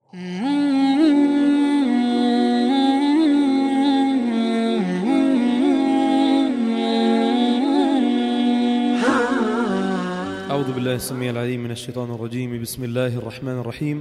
أعوذ بالله السميع العليم من الشيطان الرجيم. بسم الله الرحمن الرحيم.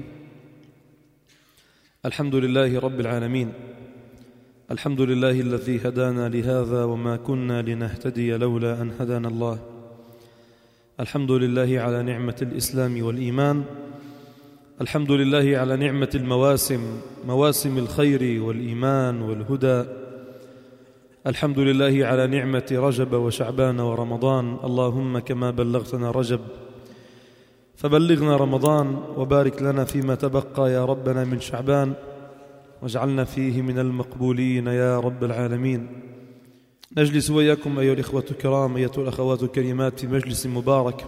الحمد لله رب العالمين. الحمد لله الذي هدانا لهذا وما كنا لنهتدي لولا أن هدانا الله. الحمد لله على نعمة الإسلام والإيمان. الحمد لله على نعمة المواسم، مواسم الخير والإيمان والهدى. الحمد لله على نعمة رجب وشعبان ورمضان. اللهم كما بلغتنا رجب فبلغنا رمضان، وبارك لنا فيما تبقى يا ربنا من شعبان، واجعلنا فيه من المقبولين يا رب العالمين. نجلس وإياكم أيها الإخوة الكرام، أيها الأخوات الكريمات، في مجلس مبارك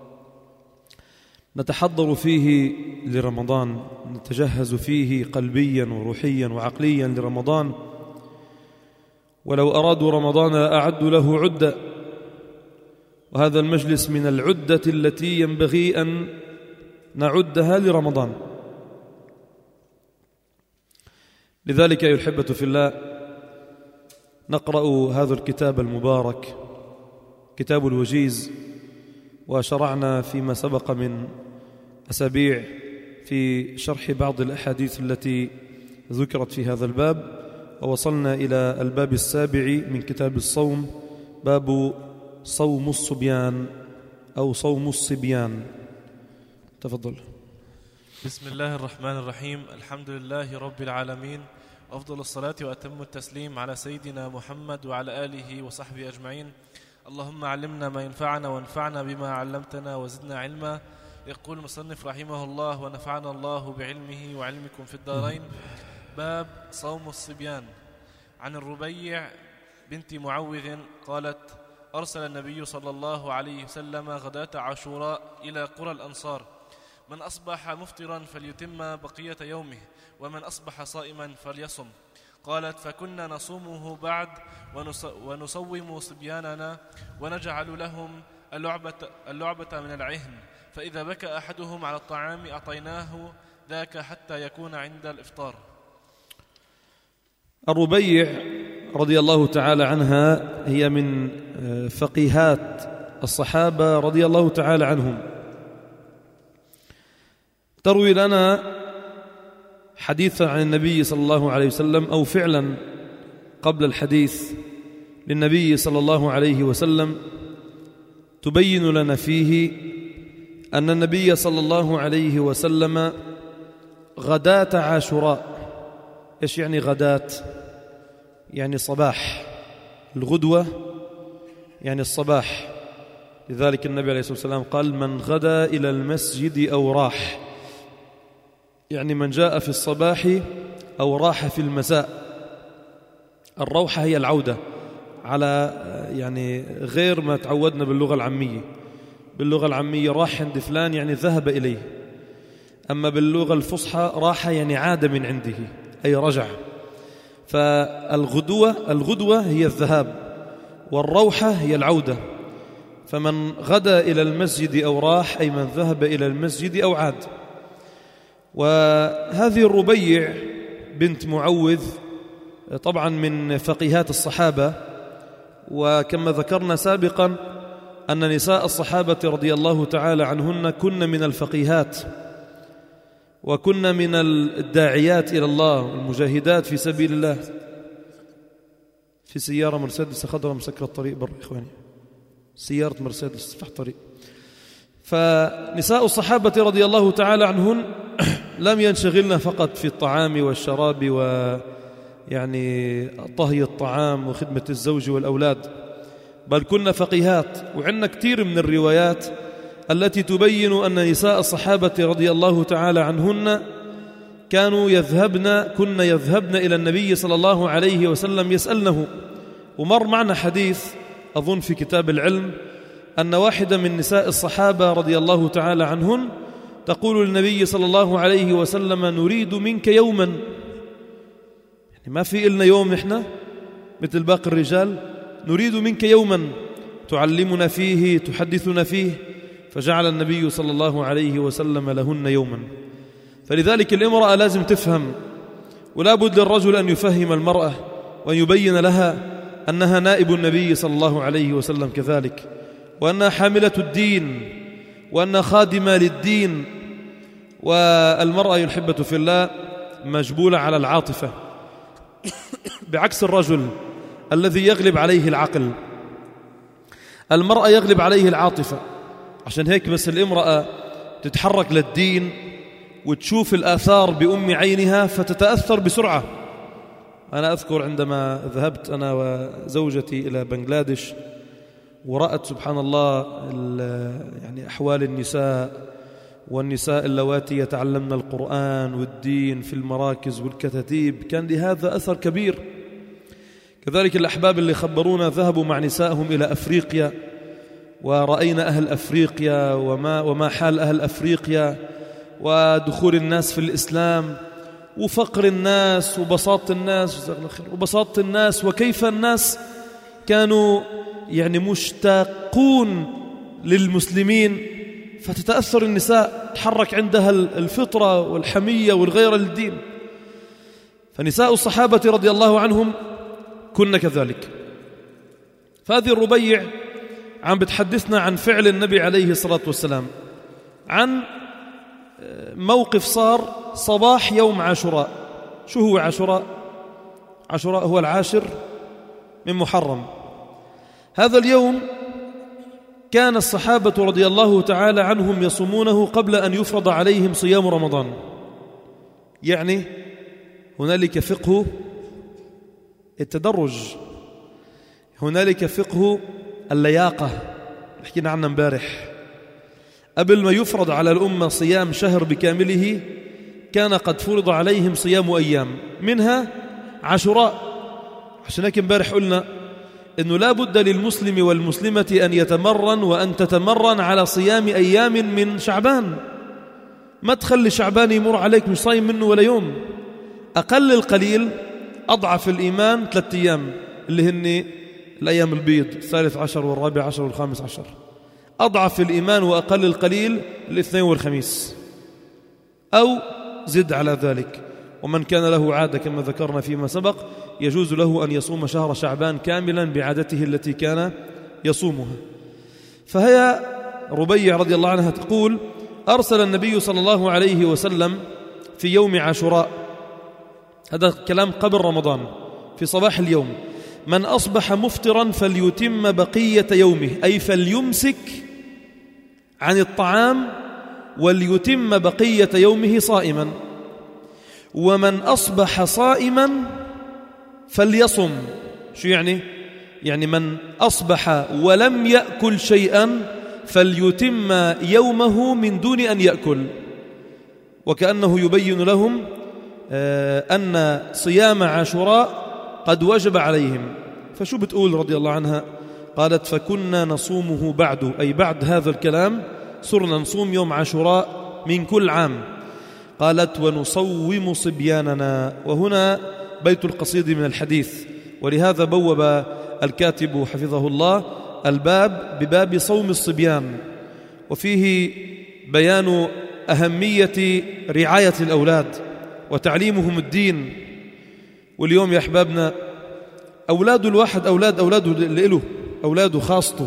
نتحضر فيه لرمضان، نتجهز فيه قلبيا وروحيا وعقليا لرمضان. ولو أرادوا رمضان أعدوا له عدة، وهذا المجلس من العدة التي ينبغي أن نعدها لرمضان. لذلك أيها الأحبة في الله نقرأ هذا الكتاب المبارك، كتاب الوجيز، وشرعنا فيما سبق من أسابيع في شرح بعض الأحاديث التي ذكرت في هذا الباب، ووصلنا إلى الباب السابع من كتاب الصوم، باب صوم الصبيان أو صوم الصبيان. تفضل. بسم الله الرحمن الرحيم. الحمد لله رب العالمين، أفضل الصلاة وأتم التسليم على سيدنا محمد وعلى آله وصحبه أجمعين. اللهم علمنا ما ينفعنا وانفعنا بما علمتنا وزدنا علما. يقول المصنف رحمه الله: ونفعنا الله بعلمه وعلمكم في الدارين. باب صوم الصبيان. عن الربيع بنت معوذ قالت: أرسل النبي صلى الله عليه وسلم غداة عاشوراء إلى قرى الأنصار: من أصبح مفطرا فليتم بقية يومه، ومن أصبح صائما فليصم. قالت: فكنا نصومه بعد ونصوم صبياننا، ونجعل لهم اللعبة من العهن، فإذا بكى أحدهم على الطعام أعطيناه ذاك حتى يكون عند الإفطار. الربيع رضي الله تعالى عنها هي من فقيهات الصحابة رضي الله تعالى عنهم، تروي لنا حديثا عن النبي صلى الله عليه وسلم، أو فعلا قبل الحديث للنبي صلى الله عليه وسلم، تبين لنا فيه أن النبي صلى الله عليه وسلم غداة عاشوراء. إيش يعني غداة؟ يعني صباح، الغدوة يعني الصباح. لذلك النبي عليه الصلاة والسلام قال: من غدا إلى المسجد أو راح، يعني من جاء في الصباح أو راح في المساء. الروحة هي العودة، على يعني غير ما تعودنا باللغة العامية. باللغة العامية راح عند فلان يعني ذهب إليه، أما باللغة الفصحى راح يعني عاد من عنده، أي رجع. فالغدوة هي الذهاب، والروحة هي العودة. فمن غدا إلى المسجد أو راح أي من ذهب إلى المسجد أو عاد. وهذه الربيع بنت معوذ طبعا من فقيهات الصحابة، وكما ذكرنا سابقا أن نساء الصحابة رضي الله تعالى عنهن كن من الفقيهات، وكن من الداعيات إلى الله والمجاهدات في سبيل الله. في سيارة مرسيدس خضراء مسكرة الطريق برا إخواني، سيارة مرسيدس فح طريق. فنساء الصحابة رضي الله تعالى عنهن لم ينشغلن فقط في الطعام والشراب ويعني طهي الطعام وخدمة الزوج والأولاد، بل كن فقيهات. وعندنا كثير من الروايات التي تبين أن نساء الصحابة رضي الله تعالى عنهن كن يذهبن إلى النبي صلى الله عليه وسلم يسألنه. ومر معنا حديث أظن في كتاب العلم أن واحدة من نساء الصحابة رضي الله تعالى عنهن تقول للنبي صلى الله عليه وسلم: نريد منك يوما، يعني ما في إلنا يوم نحن مثل باقي الرجال، نريد منك يوما تعلمنا فيه تحدثنا فيه. فجعل النبي صلى الله عليه وسلم لهن يوما. فلذلك الامرأة لازم تفهم، ولا بد للرجل أن يفهم المرأة وأن يبين لها أنها نائب النبي صلى الله عليه وسلم كذلك، وأنها حاملة الدين، وأنها خادمة للدين. والمرأة الحبة في الله مجبولة على العاطفة بعكس الرجل الذي يغلب عليه العقل. المرأة يغلب عليه العاطفة، عشان هيك بس الامرأة تتحرك للدين وتشوف الآثار بأم عينها فتتأثر بسرعة. أنا أذكر عندما ذهبت أنا وزوجتي إلى بنغلاديش ورأت سبحان الله يعني أحوال النساء، والنساء اللواتي يتعلمن القرآن والدين في المراكز والكتاتيب، كان لهذا أثر كبير. كذلك الأحباب اللي خبرونا ذهبوا مع نسائهم إلى أفريقيا، ورأينا أهل أفريقيا وما حال أهل أفريقيا، ودخول الناس في الإسلام، وفقر الناس وبساطة الناس، وكيف الناس كانوا يعني مشتاقون للمسلمين. فتتأثر النساء، تحرك عندها الفطرة والحمية والغيرة للدين. فنساء الصحابة رضي الله عنهم كن كذلك. فهذه الربيع عم بتحدثنا عن فعل النبي عليه الصلاة والسلام، عن موقف صار صباح يوم عاشوراء. شو هو عاشوراء؟ عاشوراء هو 10 من محرم. هذا اليوم كان الصحابة رضي الله تعالى عنهم يصومونه قبل أن يفرض عليهم صيام رمضان. يعني هنالك فقه التدرج، هنالك فقه اللياقة حكينا عنه امبارح. قبل ما يفرض على الأمة صيام شهر بكامله كان قد فرض عليهم صيام أيام منها عاشوراء. عشان هيك امبارح قلنا إنه لا بد للمسلم والمسلمة أن يتمرن وأن تتمرن على صيام أيام من شعبان. ما تخلي شعبان يمر عليك مش صايم منه ولا يوم. أقل القليل أضعف الإيمان 3 أيام اللي هن الأيام البيض، 13 و14 و15. أضعف الإيمان وأقل القليل الاثنين والخميس، أو زد على ذلك. ومن كان له عادة كما ذكرنا فيما سبق يجوز له أن يصوم شهر شعبان كاملا بعادته التي كان يصومها. فهي ربيع رضي الله عنها تقول: أرسل النبي صلى الله عليه وسلم في يوم عاشوراء، هذا كلام قبل رمضان، في صباح اليوم: من أصبح مفطرا فليتم بقية يومه، أي فليمسك عن الطعام وليتم بقية يومه صائما. ومن أصبح صائما فليصم. شو يعني؟ يعني من أصبح ولم يأكل شيئا فليتم يومه من دون أن يأكل. وكأنه يبين لهم أن صيام عاشوراء قد وجب عليهم. فشو بتقول رضي الله عنها؟ قالت: فكنا نصومه بعد، أي بعد هذا الكلام صرنا نصوم يوم عاشوراء من كل عام. قالت: ونصوم صبياننا. وهنا بيت القصيد من الحديث، ولهذا بوب الكاتب حفظه الله الباب بباب صوم الصبيان، وفيه بيان أهمية رعاية الأولاد وتعليمهم الدين. واليوم يا أحبابنا أولاد الواحد أولاده اللي له أولاده خاصته،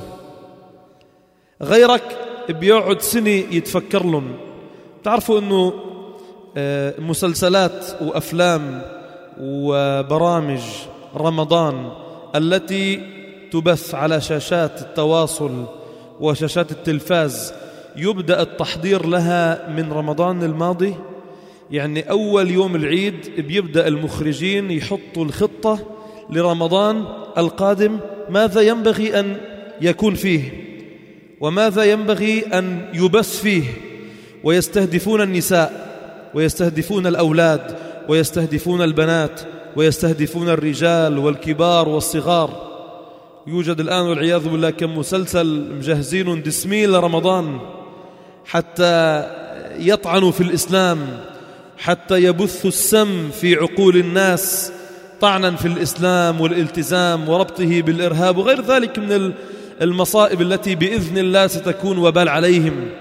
غيرك بيقعد سنة يتفكر لهم. تعرفوا أنه مسلسلات وأفلام وبرامج رمضان التي تبث على شاشات التواصل وشاشات التلفاز يبدأ التحضير لها من رمضان الماضي. يعني أول يوم العيد بيبدأ المخرجين يحطوا الخطة لرمضان القادم، ماذا ينبغي أن يكون فيه وماذا ينبغي أن يبث فيه، ويستهدفون النساء ويستهدفون الأولاد ويستهدفون البنات ويستهدفون الرجال والكبار والصغار. يوجد الآن والعياذ بالله كم مسلسل مجهزين دسمين لرمضان حتى يطعنوا في الإسلام، حتى يبثوا السم في عقول الناس طعنا في الإسلام والالتزام وربطه بالإرهاب وغير ذلك من المصائب التي بإذن الله ستكون وبال عليهم.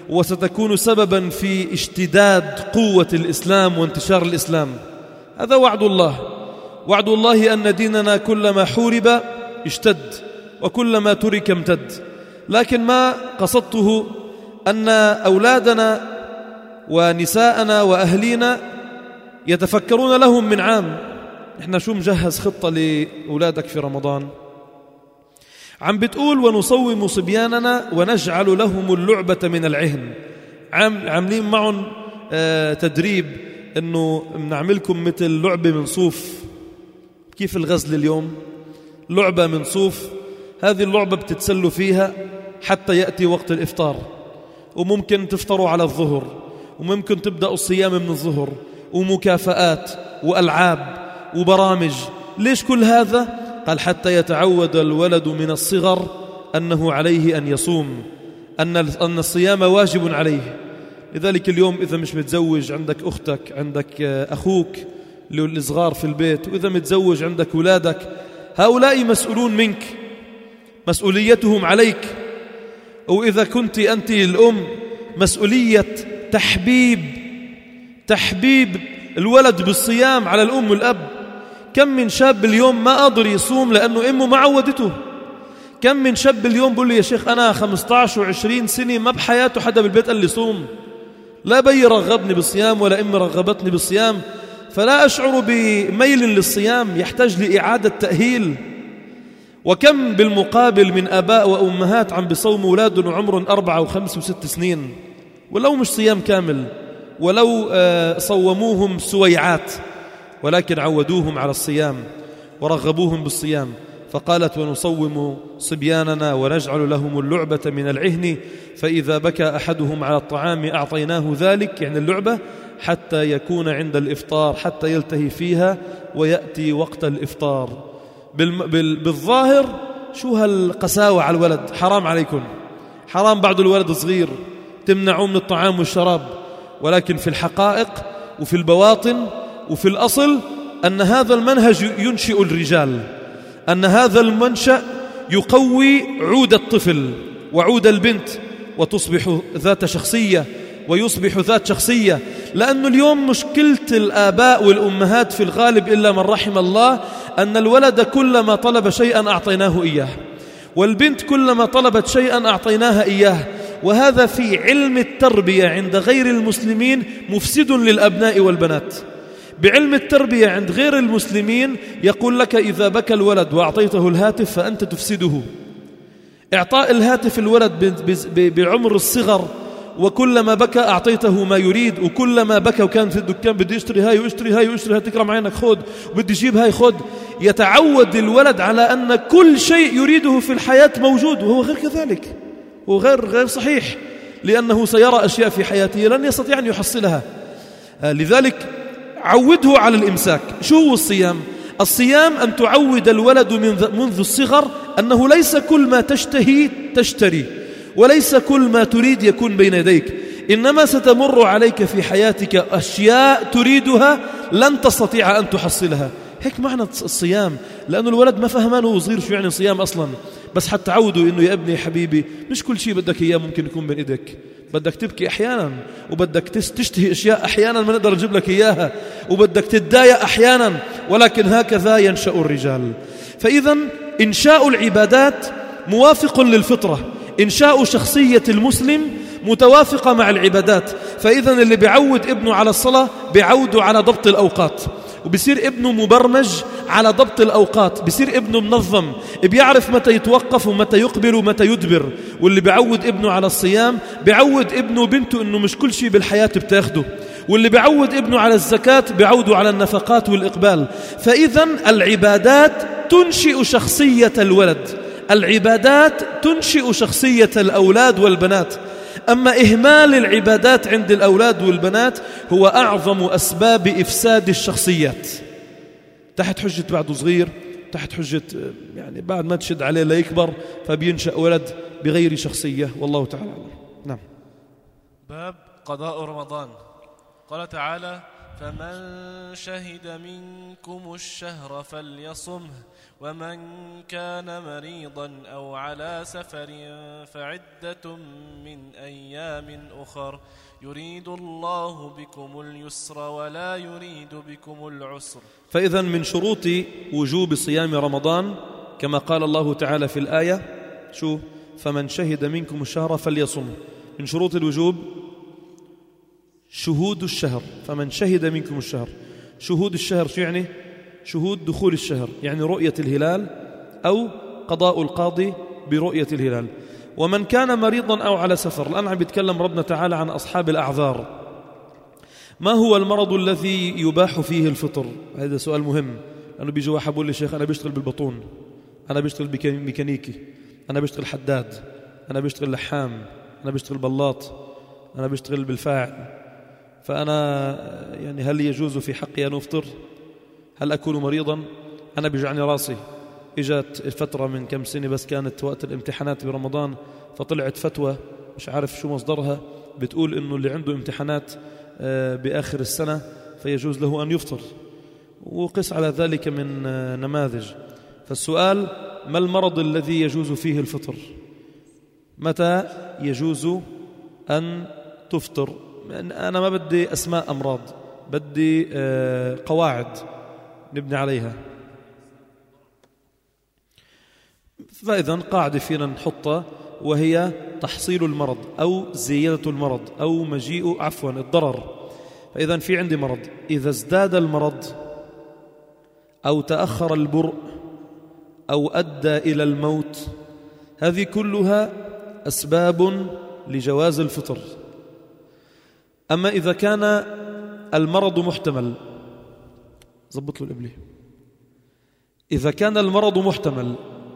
وستكون سببا في اشتداد قوة الإسلام وانتشار الإسلام. هذا وعد الله، وعد الله أن ديننا كلما حورب اشتد وكلما ترك امتد. لكن ما قصدته أن أولادنا ونساءنا وأهلينا يتفكرون لهم من عام. إحنا شو مجهز خطة لأولادك في رمضان؟ عم بتقول ونصوم صبياننا ونجعل لهم اللعبة من العهن. عاملين معهم تدريب إنه بنعملكم مثل لعبة من صوف. كيف الغزل اليوم؟ لعبة من صوف. هذه اللعبة بتتسلوا فيها حتى يأتي وقت الإفطار، وممكن تفطروا على الظهر، وممكن تبدأوا الصيام من الظهر، ومكافآت وألعاب وبرامج. ليش كل هذا؟ قال حتى يتعود الولد من الصغر أنه عليه أن يصوم، أن الصيام واجب عليه. لذلك اليوم إذا مش متزوج عندك أختك، عندك أخوك الصغار في البيت، وإذا متزوج عندك أولادك، هؤلاء مسؤولون منك، مسؤوليتهم عليك. وإذا كنت أنت الأم، مسؤولية تحبيب الولد بالصيام على الأم والأب. كم من شاب اليوم ما قادر يصوم لأنه أمه ما عودته. كم من شاب اليوم بقول لي يا شيخ أنا 15 و20 سنة ما بحياته حدا بالبيت قال لي صوم، لا بي رغبني بالصيام ولا أمي رغبتني بالصيام، فلا أشعر بميل للصيام، يحتاج لإعادة تأهيل. وكم بالمقابل من آباء وأمهات عم بيصوموا أولادهم وعمرهم 4 و5 و6 سنين، ولو مش صيام كامل، ولو صوموهم سويعات، ولكن عودوهم على الصيام ورغبوهم بالصيام. فقالت ونصوم صبياننا ونجعل لهم اللعبة من العهن، فإذا بكى أحدهم على الطعام أعطيناه ذلك، يعني اللعبة، حتى يكون عند الإفطار، حتى يلتهي فيها ويأتي وقت الإفطار. بالظاهر شو هالقساوة على الولد؟ حرام عليكم، حرام بعد الولد صغير تمنعوه من الطعام والشراب. ولكن في الحقائق وفي البواطن وفي الأصل أن هذا المنهج ينشئ الرجال، أن هذا المنشأ يقوي عود الطفل وعود البنت، وتصبح ذات شخصية ويصبح ذات شخصية. لأن اليوم مشكلة الآباء والأمهات في الغالب إلا من رحم الله، أن الولد كلما طلب شيئا أعطيناه إياه، والبنت كلما طلبت شيئا أعطيناها إياه. وهذا في علم التربية عند غير المسلمين مفسد للأبناء والبنات. بعلم التربية عند غير المسلمين يقول لك إذا بكى الولد وأعطيته الهاتف فأنت تفسده. إعطاء الهاتف الولد بعمر الصغر، وكلما بكى أعطيته ما يريد، وكلما بكى وكان في الدكان بدي يشتري هاي واشتري هاي واشتري هاي، تكرم عينك خد، وبدي يجيب هاي خد. يتعود الولد على أن كل شيء يريده في الحياة موجود، وهو غير كذلك، هو غير صحيح، لأنه سيرى أشياء في حياته لن يستطيع أن يحصلها. لذلك عوده على الإمساك. شو هو الصيام؟ الصيام أن تعود الولد منذ الصغر أنه ليس كل ما تشتهي تشتري، وليس كل ما تريد يكون بين يديك، إنما ستمر عليك في حياتك أشياء تريدها لن تستطيع أن تحصلها. هيك معنى الصيام. لأن الولد ما فهمان وهو صغير شو يعني صيام أصلا، بس حتى عودوا إنه يا ابني حبيبي مش كل شيء بدك إياه ممكن يكون بين إيدك، بدك تبكي أحيانا، وبدك تشتهي أشياء أحيانا ما نقدر نجيب لك إياها، وبدك تتضايق أحيانا، ولكن هكذا ينشأ الرجال. فإذا إنشاء العبادات موافق للفطرة، إنشاء شخصية المسلم متوافقة مع العبادات. فإذا اللي بيعود ابنه على الصلاة بيعوده على ضبط الأوقات، وبصير ابنه مبرمج على ضبط الأوقات، بصير ابنه منظم، بيعرف متى يتوقف ومتى يقبل ومتى يدبر. واللي بيعود ابنه على الصيام بيعود ابنه وبنته إنه مش كل شيء بالحياة بتاخده. واللي بيعود ابنه على الزكاة بيعوده على النفقات والإقبال. فإذا العبادات تنشئ شخصية الولد، العبادات تنشئ شخصية الأولاد والبنات. أما إهمال العبادات عند الأولاد والبنات هو أعظم أسباب إفساد الشخصيات، تحت حجة بعده صغير، تحت حجة يعني بعد ما تشد عليه ليكبر، فبينشأ ولد بغير شخصية. والله تعالى أعلم. نعم. باب قضاء رمضان. قال تعالى فمن شهد منكم الشهر فليصمه ومن كان مريضا أو على سفر فعدة من أيام أخر يريد الله بكم اليسر ولا يريد بكم العسر. فإذا من شروط وجوب صيام رمضان كما قال الله تعالى في الآية فمن شهد منكم الشهر فليصمه. من شروط الوجوب شهود الشهر. فمن شهد منكم الشهر، شهود الشهر شو يعني؟ شهود دخول الشهر، يعني رؤية الهلال أو قضاء القاضي برؤية الهلال. ومن كان مريضا أو على سفر، الآن عم بيتكلم ربنا تعالى عن أصحاب الأعذار. ما هو المرض الذي يباح فيه الفطر؟ هذا سؤال مهم، لأنه بيجي واحد بيقول لي شيخ أنا بشتغل بالبطون، أنا بشتغل ميكانيكي، أنا بشتغل حداد، أنا بشتغل لحام، أنا بشتغل بلاط، أنا بشتغل بالفاعل، فأنا يعني هل يجوز في حقي أن أفطر؟ هل أكون مريضا؟ أنا بيجعني راسي. إجت فترة من كم سنة بس كانت وقت الامتحانات برمضان، فطلعت فتوى مش عارف شو مصدرها بتقول إنه اللي عنده امتحانات بآخر السنة فيجوز له أن يفطر، وقس على ذلك من نماذج. فالسؤال ما المرض الذي يجوز فيه الفطر؟ متى يجوز أن تفطر؟ أنا ما بدي أسماء أمراض، بدي قواعد نبني عليها. فإذا قاعدة فينا نحطها وهي تحصيل المرض أو زيادة المرض أو مجيء الضرر. فإذا في عندي مرض، إذا ازداد المرض أو تأخر البرء أو أدى إلى الموت، هذه كلها أسباب لجواز الفطر. أما إذا كان المرض محتمل، زبط له الإبلي، إذا كان المرض محتمل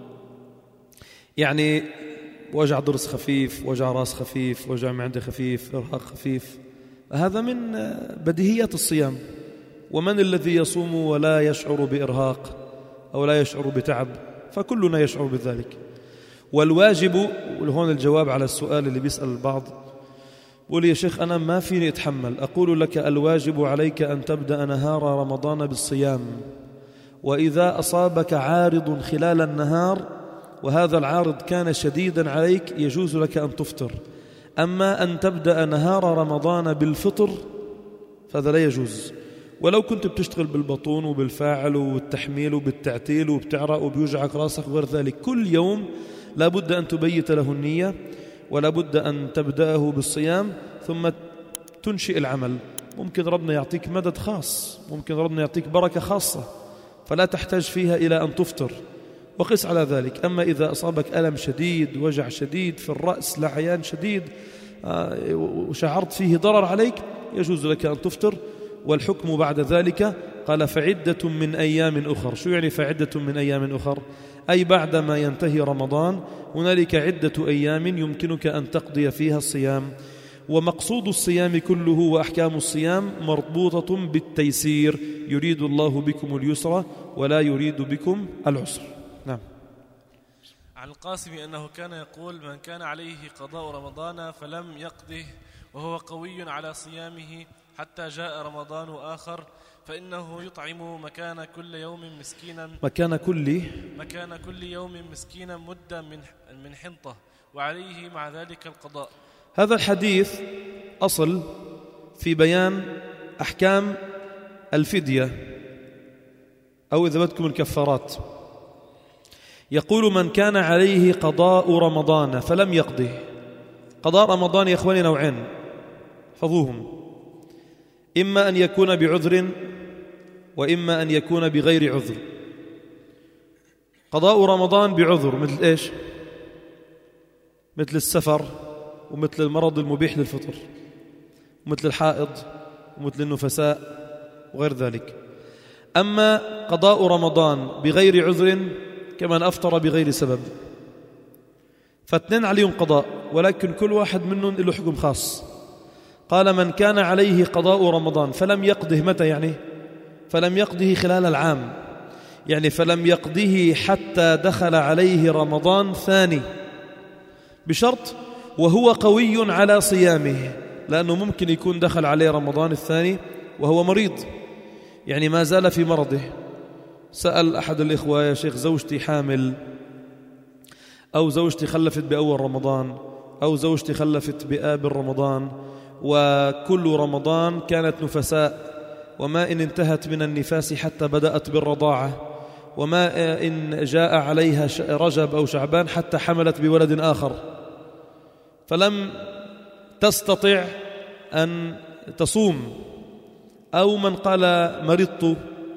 يعني وجع ضرس خفيف، وجع راس خفيف، وجع معدة خفيف، إرهاق خفيف، هذا من بديهيات الصيام. ومن الذي يصوم ولا يشعر بإرهاق أو لا يشعر بتعب؟ فكلنا يشعر بذلك. والواجب، وهون الجواب على السؤال اللي بيسأل البعض، قول يا شيخ أنا ما فيني أتحمل. أقول لك الواجب عليك أن تبدأ نهار رمضان بالصيام، وإذا أصابك عارض خلال النهار وهذا العارض كان شديدا عليك يجوز لك أن تفطر. أما أن تبدأ نهار رمضان بالفطر فهذا لا يجوز. ولو كنت بتشتغل بالبطون وبالفاعل والتحميل وبالتعتيل وبتعرق وبيوجعك راسك وغير ذلك، كل يوم لا بد أن تبيت له النية ولا بد أن تبدأه بالصيام ثم تنشئ العمل. ممكن ربنا يعطيك مدد خاص، ممكن ربنا يعطيك بركة خاصة فلا تحتاج فيها إلى أن تفطر، وقس على ذلك. أما إذا أصابك ألم شديد، وجع شديد في الرأس، لعيان شديد وشعرت فيه ضرر عليك، يجوز لك أن تفطر. والحكم بعد ذلك قال فعدة من أيام أخر. شو يعني فعدة من أيام أخر؟ أي بعدما ينتهي رمضان هنالك عدة أيام يمكنك أن تقضي فيها الصيام. ومقصود الصيام كله وأحكام الصيام مربوطة بالتيسير، يريد الله بكم اليسر ولا يريد بكم العسر. نعم. عن القاسم أنه كان يقول من كان عليه قضاء رمضان فلم يقضه وهو قوي على صيامه حتى جاء رمضان آخر فإنه يطعم مكان كل يوم مسكينا مكان كل يوم مسكينا مدا من حنطة وعليه مع ذلك القضاء. هذا الحديث أصل في بيان أحكام الفدية أو إذا بدكم الكفارات. يقول من كان عليه قضاء رمضان فلم يقضه. قضاء رمضان يا إخواني نوعين حفظوهم، إما أن يكون بعذر وإما أن يكون بغير عذر. قضاء رمضان بعذر مثل إيش؟ مثل السفر ومثل المرض المبيح للفطر ومثل الحائض ومثل النفساء وغير ذلك. أما قضاء رمضان بغير عذر كمن أفطر بغير سبب، فاثنين عليهم قضاء ولكن كل واحد منهم له حكم خاص. قال من كان عليه قضاء رمضان فلم يقضه، متى يعني؟ فلم يقضه خلال العام، يعني فلم يقضه حتى دخل عليه رمضان ثاني، بشرط وهو قوي على صيامه، لأنه ممكن يكون دخل عليه رمضان الثاني وهو مريض، يعني ما زال في مرضه. سأل أحد الإخوة: يا شيخ، زوجتي حامل، أو زوجتي خلفت بأول رمضان، أو زوجتي خلفت بآبر رمضان، وكل رمضان كانت نفساء، وما إن انتهت من النفاس حتى بدأت بالرضاعة، وما إن جاء عليها رجب أو شعبان حتى حملت بولد آخر، فلم تستطع أن تصوم. أو من قال: مرضت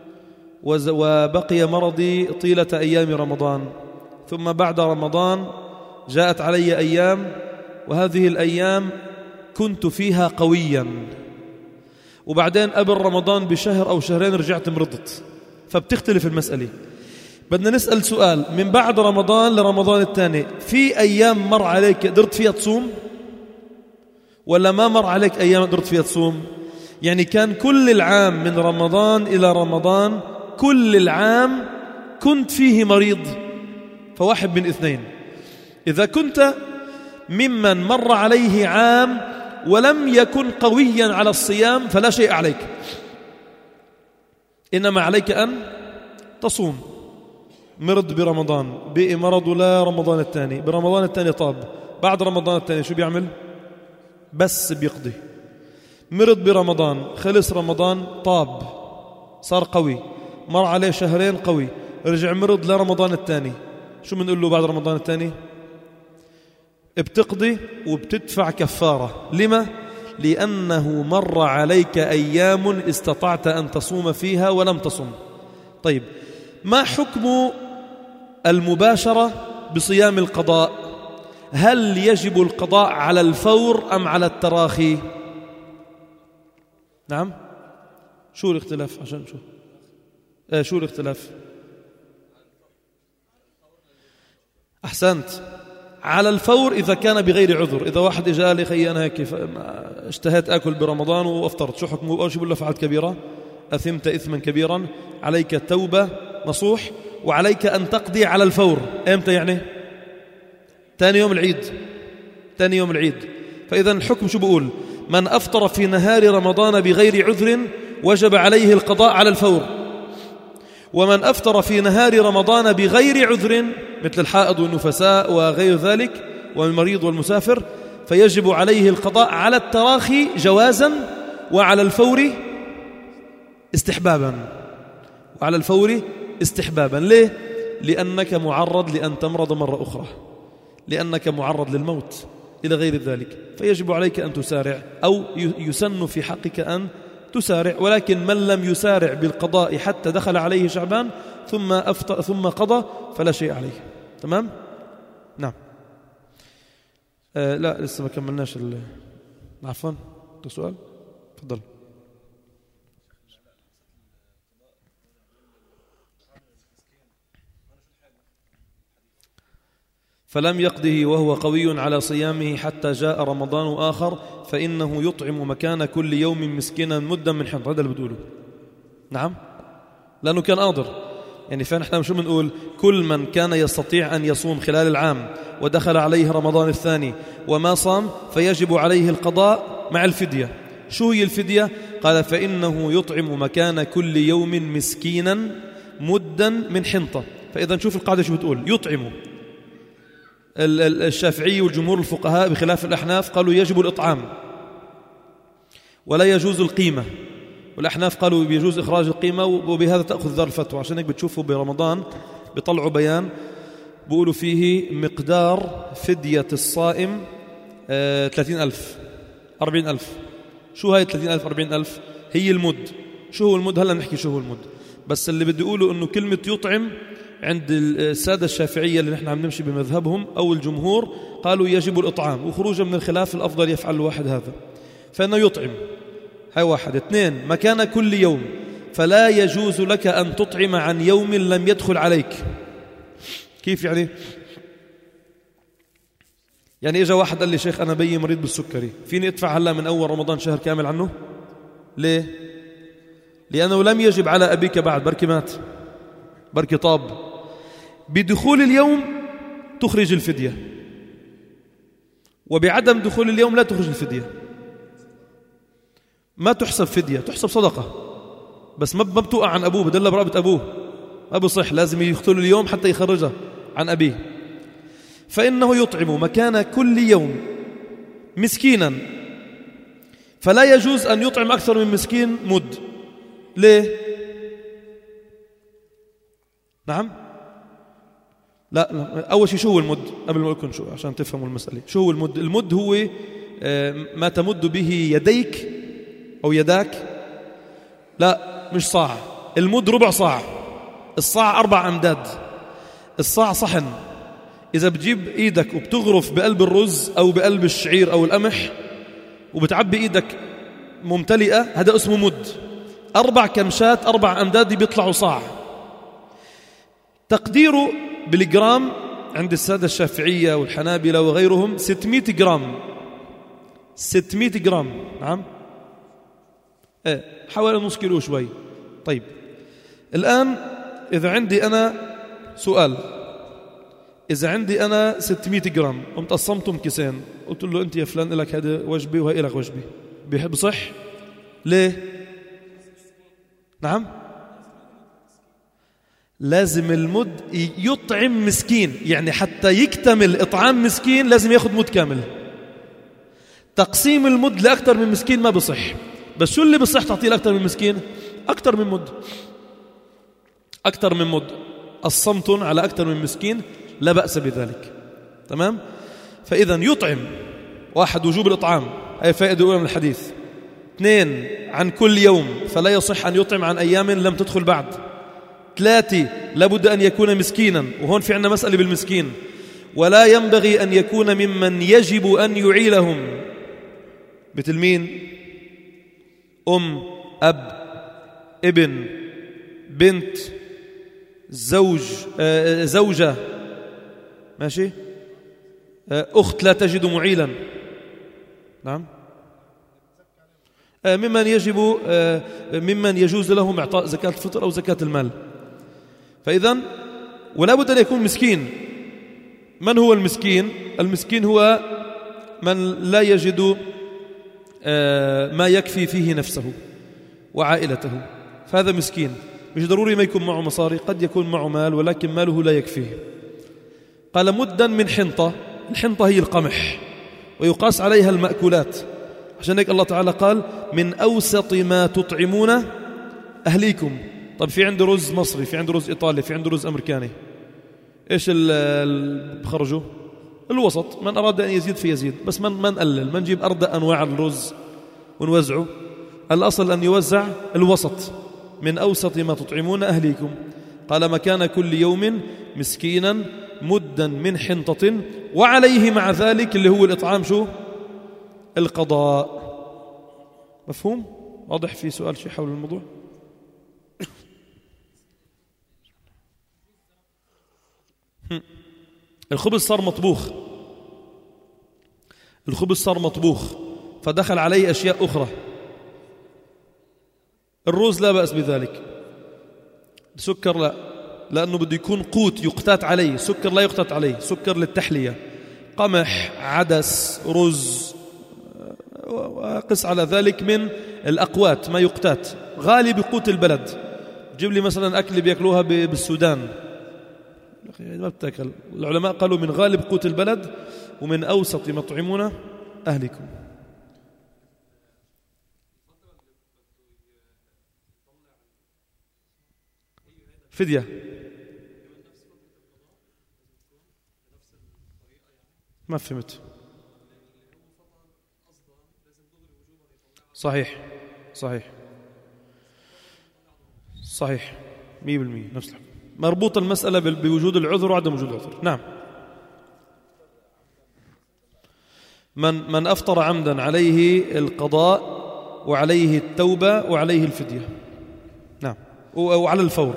وبقي مرضي طيلة أيام رمضان، ثم بعد رمضان جاءت علي أيام، وهذه الأيام كنت فيها قويا، وبعدين قبل رمضان بشهر أو شهرين رجعت مرضت. فبتختلف المسألة. بدنا نسأل سؤال: من بعد رمضان لرمضان الثاني في أيام مر عليك قدرت فيها تصوم، ولا ما مر عليك أيام قدرت فيها تصوم؟ يعني كان كل العام من رمضان إلى رمضان كل العام كنت فيه مريض، فواحد من اثنين: إذا كنت ممن مر عليه عام ولم يكن قويا على الصيام فلا شيء عليك، إنما عليك أن تصوم. مرض برمضان، بقي مرض لا رمضان الثاني، برمضان الثاني طاب، بعد رمضان الثاني شو بيعمل؟ بس بيقضي. مرض برمضان، خلص رمضان طاب، صار قوي، مر عليه شهرين قوي، رجع مرض لرمضان الثاني، شو بنقول له بعد رمضان الثاني؟ بتقضي وبتدفع كفارة. لما؟ لأنه مر عليك أيام استطعت أن تصوم فيها ولم تصم. طيب، ما حكم المباشرة بصيام القضاء؟ هل يجب القضاء على الفور أم على التراخي؟ نعم، شو الاختلاف؟ عشان شو الاختلاف؟ أحسنت، على الفور إذا كان بغير عذر. إذا واحد إجا لي: خي أنا هيك اشتهيت أكل برمضان وأفطرت، شو حكمه؟ أول شيء بقول له: فعلت كبيرة، أثمت إثما كبيرا، عليك توبة نصوح، وعليك أن تقضي على الفور. إمتى يعني؟ ثاني يوم العيد، ثاني يوم العيد. فإذا الحكم شو بقول؟ من أفطر في نهار رمضان بغير عذر وجب عليه القضاء على الفور، ومن أفطر في نهار رمضان بغير عذر مثل الحائض والنفساء وغير ذلك والمريض والمسافر فيجب عليه القضاء على التراخي جوازا، وعلى الفور استحبابا، وعلى الفور استحبابا. ليه؟ لأنك معرض لأن تمرض مرة أخرى، لأنك معرض للموت إلى غير ذلك، فيجب عليك أن تسارع، أو يسن في حقك أن تسارع. ولكن من لم يسارع بالقضاء حتى دخل عليه شعبان ثم قضى فلا شيء عليه. تمام؟ نعم. لا لسه ما كملناش عفوا، سؤال؟ تفضل. فلم يقضه وهو قوي على صيامه حتى جاء رمضان آخر فإنه يطعم مكان كل يوم مسكينا مدا من حنطة. هذا اللي بتقوله. نعم، لأنه كان قادر. يعني فنحن شو بنقول؟ كل من كان يستطيع أن يصوم خلال العام ودخل عليه رمضان الثاني وما صام فيجب عليه القضاء مع الفدية. شو هي الفدية؟ قال: فإنه يطعم مكان كل يوم مسكينا مدا من حنطة. فإذا نشوف القاعدة شو بتقول: يطعم. الشافعي والجمهور الفقهاء بخلاف الأحناف قالوا يجب الإطعام ولا يجوز القيمة، والأحناف قالوا يجوز إخراج القيمة، وبهذا تأخذ ذا الفتوى. عشان هيك بتشوفوا برمضان بيطلعوا بيان بيقولوا فيه مقدار فدية الصائم 30,000 40,000. شو هاي 30,000 40,000؟ هي المد. شو هو المد؟ هلا نحكي شو هو المد. بس اللي بدي أقوله إنه كلمة يطعم عند السادة الشافعية اللي نحن عم نمشي بمذهبهم أو الجمهور قالوا يجب الإطعام، وخروجا من الخلاف الأفضل يفعل الواحد هذا، فإنه يطعم. هاي واحد. اثنين، مكان كل يوم، فلا يجوز لك أن تطعم عن يوم لم يدخل عليك. كيف يعني؟ يعني إجا واحد قال لي: شيخ أنا بي مريض بالسكري، فيني أدفع هلا من أول رمضان شهر كامل عنه؟ ليه؟ لأنه لم يجب على أبيك بعد، بركي مات، بركي طاب. بدخول اليوم تخرج الفدية، وبعدم دخول اليوم لا تخرج الفدية. ما تحسب فدية، تحسب صدقة، بس ما بتوقع عن أبوه، بدل برقبة أبوه، ما بصح، لازم يقتل اليوم حتى يخرجها عن أبيه. فإنه يطعم مكان كل يوم مسكينا، فلا يجوز أن يطعم أكثر من مسكين مد. ليه؟ نعم؟ لا أول شيء شو هو المد؟ قبل ما أقول شو عشان تفهموا المسألة. شو هو المد؟ المد هو ما تمد به يديك أو يداك. لا مش صاع، المد ربع صاع، الصاع 4 أمداد. الصاع صحن، إذا بتجيب إيدك وبتغرف بقلب الرز أو بقلب الشعير أو القمح وبتعبي إيدك ممتلئة، هذا اسمه مد. 4 كمشات 4 أمداد بيطلعوا صاع. تقديره بالجرام عند السادة الشافعية والحنابلة وغيرهم 600 جرام. 600 جرام، نعم، حوالي نص كيلو شوي. طيب الآن إذا عندي أنا سؤال، إذا عندي أنا 600 جرام قمت قسمتهم كيسين، قلت له أنت يا فلان لك هذا وجبي وهي لك وجبي، بصح؟ ليه؟ نعم، لازم المد يطعم مسكين، يعني حتى يكتمل إطعام مسكين لازم يأخذ مد كامل. تقسيم المد لأكثر من مسكين ما بصح. بس شو اللي بصح تعطيه لأكثر من مسكين؟ أكثر من مد، أكثر من مد. الصمت على أكثر من مسكين لا بأس بذلك. تمام؟ فإذا يطعم. 1 وجوب الإطعام، هي فائدة أولى من الحديث. 2 عن كل يوم، فلا يصح أن يطعم عن أيام لم تدخل بعد. 3 لابد أن يكون مسكينا، وهون في عندنا مسألة بالمسكين، ولا ينبغي أن يكون ممن يجب أن يعيلهم. مثل مين؟ أم، أب، ابن، بنت، زوج، زوجة، ماشي، أخت لا تجد معيلا، نعم، ممن يجوز لهم إعطاء زكاة الفطر أو زكاة المال. فإذن ولا بد أن يكون مسكين. من هو المسكين؟ المسكين هو من لا يجد ما يكفي فيه نفسه وعائلته، فهذا مسكين. مش ضروري ما يكون معه مصاري، قد يكون معه مال ولكن ماله لا يكفيه. قال مدا من حنطة، الحنطة هي القمح، ويقاس عليها المأكولات، عشان هيك الله تعالى قال من أوسط ما تطعمون أهليكم. طب في عنده رز مصري، في عنده رز إيطالي، في عنده رز أمريكاني، إيش بخرجوا؟ الوسط. من أراد أن يزيد فيزيد، بس من نقلل، ما نجيب أردى أنواع الرز ونوزعه. الأصل أن يوزع الوسط. من أوسط ما تطعمون أهليكم. قال مكان كل يوم مسكينا مدا من حنطة، وعليه مع ذلك اللي هو الإطعام شو؟ القضاء. مفهوم؟ واضح؟ في سؤال شيء حول الموضوع؟ الخبز صار مطبوخ، الخبز صار مطبوخ فدخل عليه أشياء أخرى. الرز لا بأس بذلك، سكر لا، لأنه بده يكون قوت يقتات عليه، سكر لا يقتات عليه، سكر للتحلية. قمح، عدس، رز، وقس على ذلك من الأقوات ما يقتات. غالب قوت البلد، جيب لي مثلا أكل بيأكلوها بالسودان ما بتاكل. العلماء قالوا من غالب قوت البلد ومن أوسط ما تطعمون أهلكم. فدية ما فهمت. صحيح صحيح صحيح 100% نفس الحكم. مربوط المسألة بوجود العذر وعدم وجود العذر. نعم. من أفطر عمدا عليه القضاء وعليه التوبة وعليه الفدية. نعم، وعلى الفور.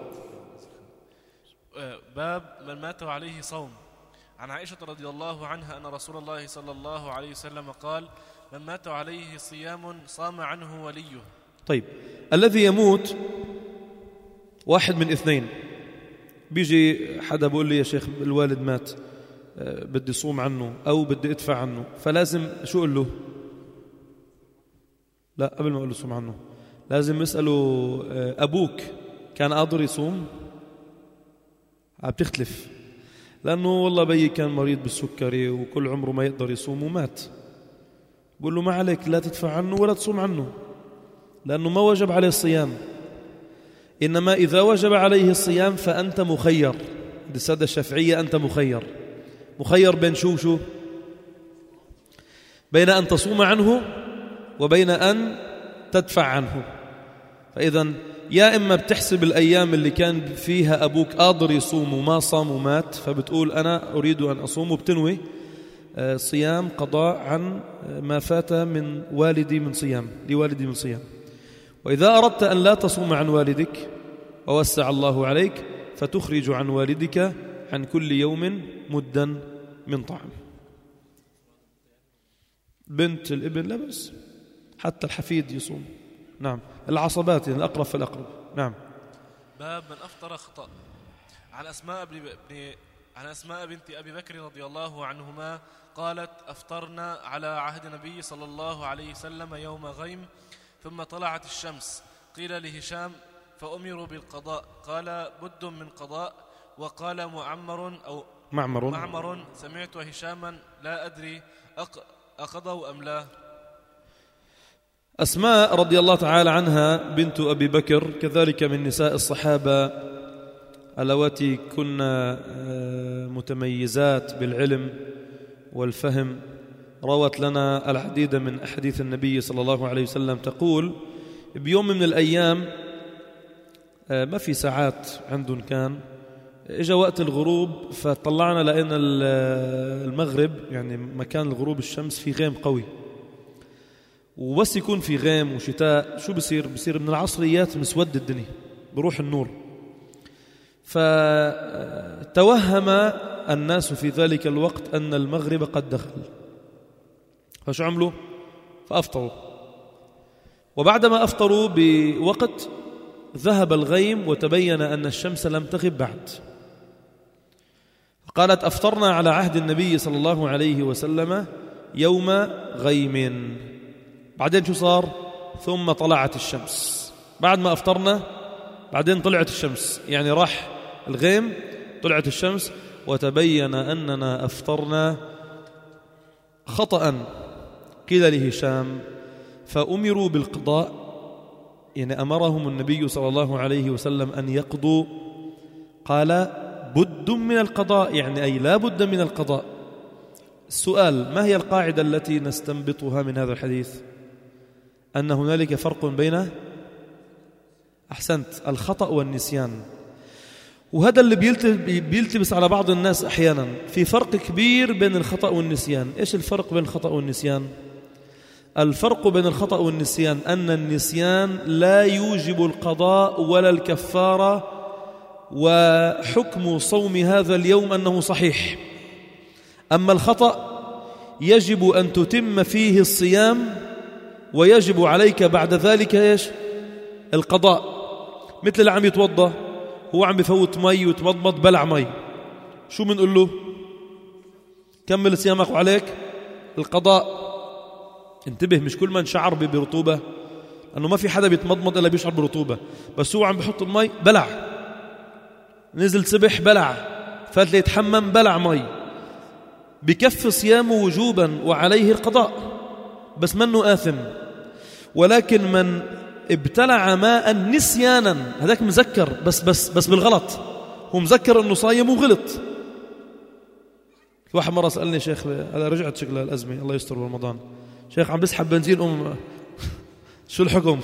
باب من مات عليه صوم. عن عائشة رضي الله عنها أن رسول الله صلى الله عليه وسلم قال من مات عليه صيام صام عنه وليه. طيب، الذي يموت واحد من اثنين. بيجي حدا بقول لي يا شيخ الوالد مات، بدي صوم عنه أو بدي أدفع عنه، فلازم شو أقول له؟ لا، قبل ما أقول له صوم عنه لازم يسألوا أبوك كان قادر يصوم؟ بتختلف، لأنه والله بيي كان مريض بالسكري وكل عمره ما يقدر يصوم ومات. بقول له ما عليك، لا تدفع عنه ولا تصوم عنه، لأنه ما وجب عليه الصيام. إنما إذا وجب عليه الصيام فأنت مخير. بالسادة الشافعية أنت مخير بين شو بين أن تصوم عنه وبين أن تدفع عنه. فإذا يا إما بتحسب الأيام اللي كان فيها أبوك قادر يصوم وما صام ومات، فبتقول أنا أريد أن أصوم، وبتنوي صيام قضاء عن ما فات من والدي من صيام لوالدي من صيام. وإذا أردت أن لا تصوم عن والدك ووسع الله عليك، فتخرج عن والدك عن كل يوم مدا من طعام. بنت الابن لا بأس، حتى الحفيد يصوم. نعم، العصبات يعني الأقرب فالأقرب. نعم. باب من أفطر خطأ. عن أسماء بنت أبي بكر رضي الله عنهما قالت: أفطرنا على عهد النبي صلى الله عليه وسلم يوم غيم، ثم طلعت الشمس. قيل لهشام: فأمروا بالقضاء. قال: بد من قضاء. وقال معمر: سمعت هشاما لا أدري أقضوا أم لا. أسماء رضي الله تعالى عنها بنت أبي بكر كذلك من نساء الصحابة اللواتي كن متميزات بالعلم والفهم. روت لنا العديد من أحاديث النبي صلى الله عليه وسلم. تقول: بيوم من الأيام ما في ساعات عندهم، كان إجا وقت الغروب، فطلعنا لقينا المغرب يعني مكان الغروب الشمس في غيم قوي، وبس يكون في غيم وشتاء شو بصير من العصريات مسود الدنيا، بروح النور. فتوهم الناس في ذلك الوقت أن المغرب قد دخل، فشو عملوا؟ فأفطروا. وبعدما أفطروا بوقت ذهب الغيم وتبين أن الشمس لم تغب بعد. قالت: أفطرنا على عهد النبي صلى الله عليه وسلم يوم غيم. بعدين شو صار؟ ثم طلعت الشمس. بعد ما أفطرنا بعدين طلعت الشمس، يعني راح الغيم طلعت الشمس، وتبين أننا أفطرنا خطأ. قيل لهشام: فأمروا بالقضاء، يعني أمرهم النبي صلى الله عليه وسلم أن يقضوا. قال: بد من القضاء، يعني أي لا بد من القضاء. السؤال: ما هي القاعدة التي نستنبطها من هذا الحديث؟ أن هنالك فرق بين الخطأ والنسيان. وهذا اللي بيلتبس على بعض الناس أحيانا. في فرق كبير بين الخطأ والنسيان. إيش الفرق بين الخطأ والنسيان؟ الفرق بين الخطأ والنسيان أن النسيان لا يوجب القضاء ولا الكفارة، وحكم صوم هذا اليوم أنه صحيح. أما الخطأ يجب أن تتم فيه الصيام، ويجب عليك بعد ذلك إيش؟ القضاء. مثل اللي عم يتوضأ، هو عم بفوت مي وتمضمض بلع مي، شو بنقول له؟ كمل صيامك وعليك القضاء. انتبه، مش كل من شعر برطوبة، لأنه ما في حدا بيتمضمض إلا بيشعر برطوبة، بس هو عم بحط المي بلع، نزل سبح بلع، فات لي يتحمم بلع مي، بكف صيامه وجوبا وعليه القضاء، بس منه آثم. ولكن من ابتلع ماء نسيانا، هذاك مذكر بس بالغلط، هو مذكر أنه صايم وغلط. واحد مرة سألني: شيخ، أنا رجعت شكل الأزمة الله يستر برمضان، شيخ عم بسحب بنزين شو الحكم؟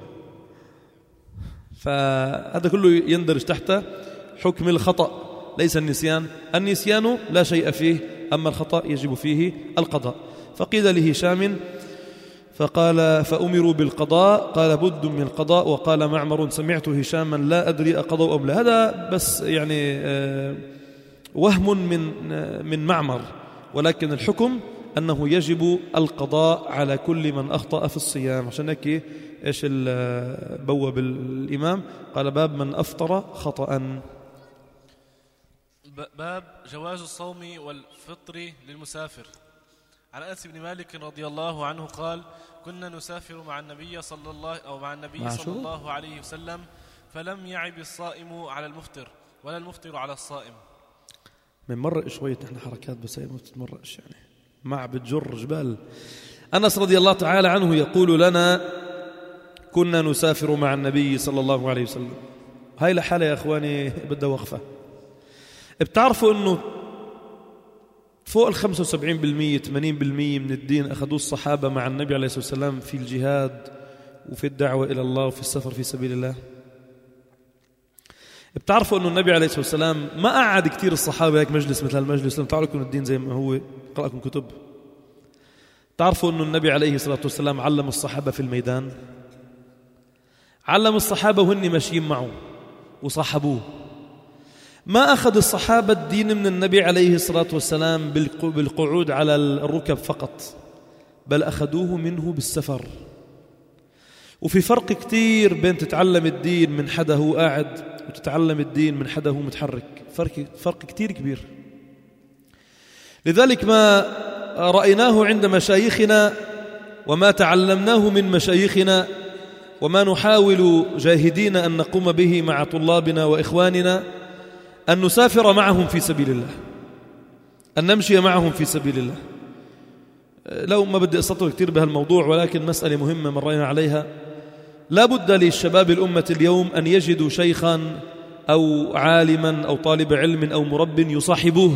فهذا كله يندرج تحت حكم الخطأ، ليس النسيان. النسيان لا شيء فيه، أما الخطأ يجب فيه القضاء. فقيل لهشام فقال: فأمروا بالقضاء. قال: بد من القضاء. وقال معمر: سمعت هشاما لا أدري أقضوا أم لا. هذا بس يعني وهم من معمر، ولكن الحكم أنه يجب القضاء على كل من أخطأ في الصيام. عشان هيك إيش بواب الإمام؟ قال: باب من أفطر خطأ. باب جواز الصوم والفطر للمسافر. عن أنس بن مالك رضي الله عنه قال كنا نسافر مع النبي صلى الله عليه وسلم فلم يعب الصائم على المفطر ولا المفطر على الصائم. من مرة شوية نحن حركات بس هي ما بتتمرقش يعني مع بتجر جبال. أنس رضي الله تعالى عنه يقول لنا كنا نسافر مع النبي صلى الله عليه وسلم. هاي لحالة يا أخواني بدها وقفة. بتعرفوا أنه فوق 75% 80% من الدين أخذوه الصحابة مع النبي عليه الصلاة والسلام في الجهاد وفي الدعوة إلى الله وفي السفر في سبيل الله. بتعرفوا أنه النبي عليه الصلاة والسلام ما قعد كتير الصحابة هيك مجلس مثل هالمجلس لم تعرفوا الدين زي ما هو قرأكم كتب. تعرفوا أنه النبي عليه الصلاة والسلام علم الصحابة في الميدان، علم الصحابة وهن ماشيين معه وصاحبوه. ما أخذ الصحابة الدين من النبي عليه الصلاة والسلام بالقعود على الركب فقط، بل أخذوه منه بالسفر. وفي فرق كتير بين تتعلم الدين من حدا هو قاعد وتتعلم الدين من حدا هو متحرك، فرق كتير كبير. لذلك ما رأيناه عند مشايخنا وما تعلمناه من مشايخنا وما نحاول جاهدين أن نقوم به مع طلابنا وإخواننا أن نسافر معهم في سبيل الله، أن نمشي معهم في سبيل الله. لو ما بدي أسطر كتير بهالموضوع، ولكن مسألة مهمة مرينا عليها. لا بد للشباب الأمة اليوم أن يجدوا شيخا أو عالما أو طالب علم أو مرب يصاحبوه،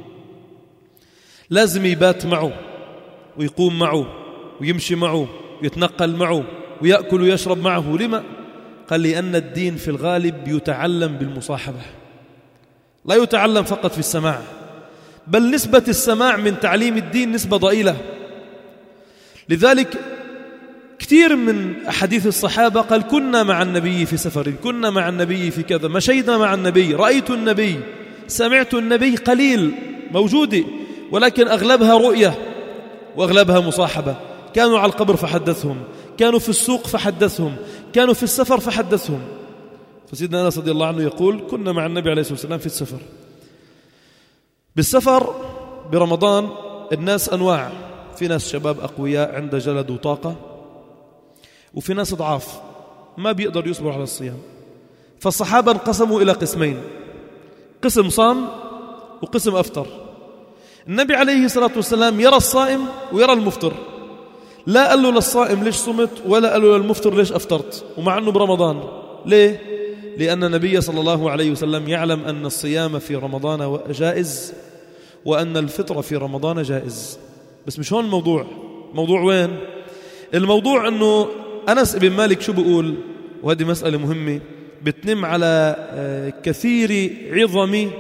لازم يبات معه ويقوم معه ويمشي معه ويتنقل معه ويأكل ويشرب معه. لما؟ قال لأن الدين في الغالب يتعلم بالمصاحبة، لا يتعلم فقط في السماع، بل نسبة السماع من تعليم الدين نسبة ضئيلة. لذلك كثير من أحاديث الصحابة قال كنا مع النبي في سفر، كنا مع النبي في كذا، مشينا مع النبي، رأيت النبي، سمعت النبي، قليل موجودة ولكن أغلبها رؤية وأغلبها مصاحبة. كانوا على القبر فحدثهم، كانوا في السوق فحدثهم، كانوا في السفر فحدثهم. فسيدنا أنس رضي الله عنه يقول كنا مع النبي عليه الصلاة والسلام في السفر. بالسفر برمضان الناس أنواع، في ناس شباب أقوياء عنده جلد وطاقة، وفي ناس ضعاف ما بيقدر يصبر على الصيام. فالصحابة انقسموا إلى قسمين، قسم صام وقسم أفطر. النبي عليه الصلاة والسلام يرى الصائم ويرى المفطر، لا قال له للصائم ليش صمت ولا قال له للمفطر ليش أفطرت، ومع أنه برمضان. ليه؟ لأن النبي صلى الله عليه وسلم يعلم أن الصيام في رمضان جائز وأن الفطر في رمضان جائز. بس مش هون الموضوع. موضوع وين؟ الموضوع أنه أنس بن مالك شو بيقول، وهذه مسألة مهمة بتنم على كثير عظم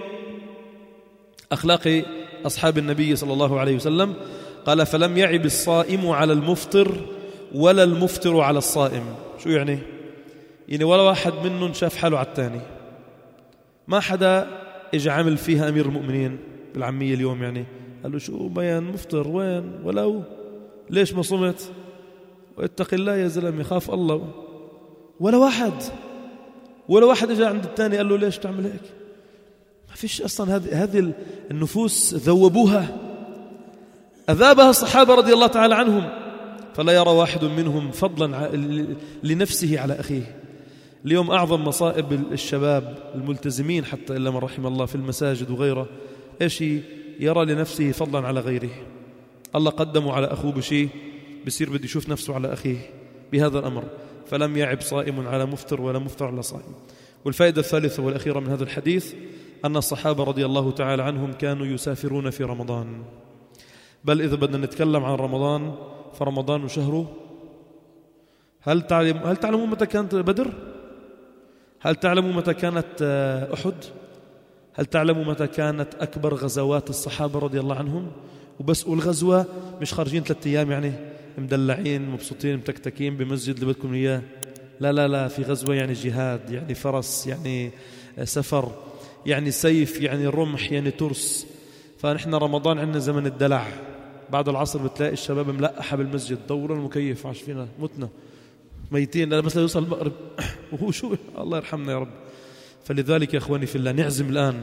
أخلاق أصحاب النبي صلى الله عليه وسلم. قال فلم يعب الصائم على المفطر ولا المفطر على الصائم. شو يعني؟ يعني ولا واحد منهم شاف حاله على الثاني، ما حدا إجا عمل فيها أمير المؤمنين بالعامية اليوم، يعني قال له شو بيان مفطر وين ولو ليش ما صمت واتق الله يا زلمة خاف الله. ولا واحد إجا عند الثاني قال له ليش تعمل هيك. ما فيش أصلا. هذه النفوس ذوبوها، أذابها الصحابة رضي الله تعالى عنهم. فلا يرى واحد منهم فضلا لنفسه على أخيه. اليوم أعظم مصائب الشباب الملتزمين حتى إلا من رحم الله في المساجد وغيره، إيش يرى لنفسه فضلا على غيره. الله قدمه على أخوه بشيء بصير بده يشوف نفسه على أخيه بهذا الأمر. فلم يعب صائم على مفطر ولا مفطر على صائم. والفائدة الثالثة والأخيرة من هذا الحديث أن الصحابة رضي الله تعالى عنهم كانوا يسافرون في رمضان. بل إذا بدنا نتكلم عن رمضان فرمضان شهره. هل تعلموا متى كانت بدر؟ هل تعلموا متى كانت أحد؟ هل تعلموا متى كانت أكبر غزوات الصحابة رضي الله عنهم؟ وبس والغزوة مش خارجين 3 أيام يعني مدلعين مبسوطين متكتكين بمسجد اللي بدكم إياه. لا في غزوة يعني جهاد، يعني فرس، يعني سفر، يعني سيف، يعني رمح، يعني ترس. فنحن رمضان عندنا زمن الدلع. بعد العصر بتلاقي الشباب ملقحة بالمسجد، دوروا المكيف عاش فينا متنا ميتين بس لا يوصل المغرب وهو شو الله يرحمنا يا رب. فلذلك يا أخواني في الله نعزم الآن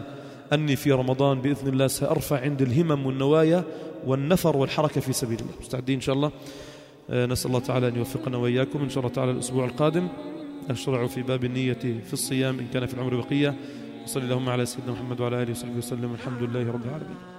أني في رمضان بإذن الله سأرفع عند الهمم والنوايا والنفر والحركة في سبيل الله. مستعدين إن شاء الله. نسأل الله تعالى أن يوفقنا وإياكم. إن شاء الله تعالى الأسبوع القادم نشرع في باب النية في الصيام إن كان في العمر بقية. وصلى اللهم على سيدنا محمد وعلى آله وصحبه وسلم. الحمد لله رب العالمين.